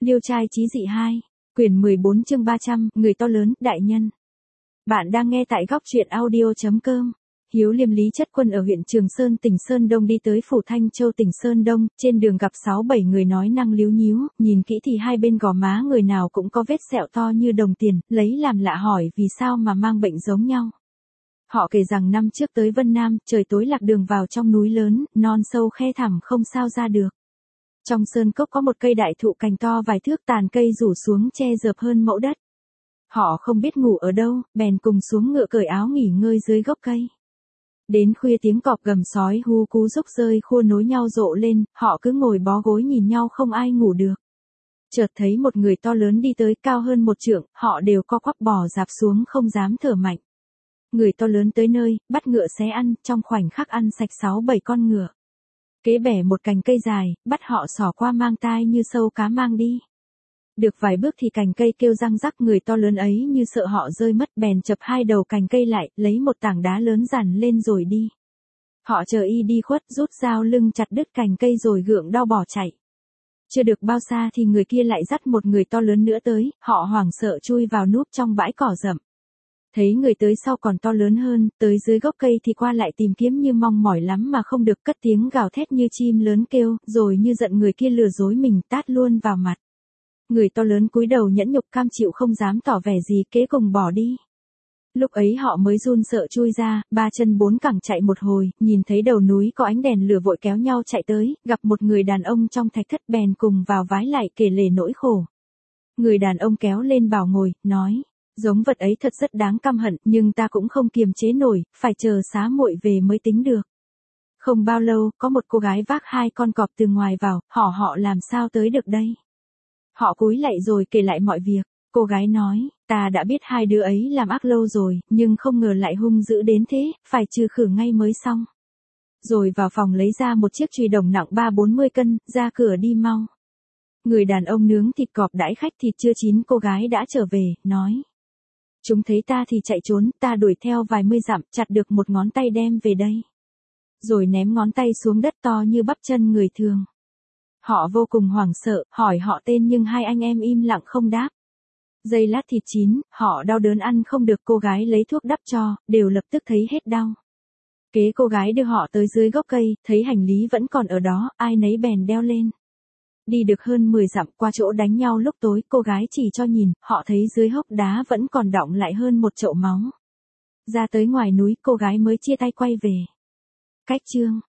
Liêu trai chí dị 2, quyển 14 chương 300, người to lớn, đại nhân. Bạn đang nghe tại góc truyện audio.com. Hiếu Liêm Lý Chất Quân ở huyện Trường Sơn tỉnh Sơn Đông đi tới phủ Thanh Châu tỉnh Sơn Đông, trên đường gặp 6-7 người nói năng líu nhíu, nhìn kỹ thì hai bên gò má người nào cũng có vết sẹo to như đồng tiền, lấy làm lạ hỏi vì sao mà mang bệnh giống nhau. Họ kể rằng năm trước tới Vân Nam, trời tối lạc đường vào trong núi lớn, non sâu khe thẳm không sao ra được. Trong sơn cốc có một cây đại thụ cành to vài thước, tàn cây rủ xuống che dợp hơn mẫu đất. Họ không biết ngủ ở đâu, bèn cùng xuống ngựa cởi áo nghỉ ngơi dưới gốc cây. Đến khuya tiếng cọp gầm sói hú cú rúc rơi khua nối nhau rộ lên, họ cứ ngồi bó gối nhìn nhau không ai ngủ được. Chợt thấy một người to lớn đi tới, cao hơn 1 trượng, họ đều co quắp bò rạp xuống không dám thở mạnh. Người to lớn tới nơi, bắt ngựa xé ăn, trong khoảnh khắc ăn sạch 6-7 con ngựa. Kế bẻ một cành cây dài, bắt họ xỏ qua mang tai như sâu cá mang đi. Được vài bước thì cành cây kêu răng rắc, người to lớn ấy như sợ họ rơi mất bèn chập hai đầu cành cây lại, lấy một tảng đá lớn dàn lên rồi đi. Họ chờ y đi khuất, rút dao lưng chặt đứt cành cây rồi gượng đau bỏ chạy. Chưa được bao xa thì người kia lại dắt một người to lớn nữa tới, họ hoảng sợ chui vào núp trong bãi cỏ rậm. Thấy người tới sau còn to lớn hơn, tới dưới gốc cây thì qua lại tìm kiếm như mong mỏi lắm mà không được, cất tiếng gào thét như chim lớn kêu, rồi như giận người kia lừa dối mình tát luôn vào mặt. Người to lớn cúi đầu nhẫn nhục cam chịu không dám tỏ vẻ gì, kế cùng bỏ đi. Lúc ấy họ mới run sợ chui ra, 3 chân 4 cẳng chạy một hồi, nhìn thấy đầu núi có ánh đèn lửa vội kéo nhau chạy tới, gặp một người đàn ông trong thạch thất bèn cùng vào vái lại kể lể nỗi khổ. Người đàn ông kéo lên bảo ngồi, nói. Giống vật ấy thật rất đáng căm hận, nhưng ta cũng không kiềm chế nổi, phải chờ xá muội về mới tính được. Không bao lâu, có một cô gái vác 2 con cọp từ ngoài vào, họ làm sao tới được đây? Họ cúi lạy rồi kể lại mọi việc. Cô gái nói, ta đã biết 2 đứa ấy làm ác lâu rồi, nhưng không ngờ lại hung dữ đến thế, phải trừ khử ngay mới xong. Rồi vào phòng lấy ra một chiếc chùy đồng nặng 30-40 cân, ra cửa đi mau. Người đàn ông nướng thịt cọp đãi khách, thịt chưa chín, cô gái đã trở về, nói. Chúng thấy ta thì chạy trốn, ta đuổi theo vài mươi dặm, chặt được một ngón tay đem về đây. Rồi ném ngón tay xuống đất to như bắp chân người thường. Họ vô cùng hoảng sợ, hỏi họ tên nhưng 2 anh em im lặng không đáp. Giây lát thịt chín, họ đau đớn ăn không được, cô gái lấy thuốc đắp cho, đều lập tức thấy hết đau. Kế cô gái đưa họ tới dưới gốc cây, thấy hành lý vẫn còn ở đó, ai nấy bèn đeo lên. Đi được hơn 10 dặm, qua chỗ đánh nhau lúc tối, cô gái chỉ cho nhìn, họ thấy dưới hốc đá vẫn còn đọng lại hơn 1 chậu máu. Ra tới ngoài núi, cô gái mới chia tay quay về. Cách chương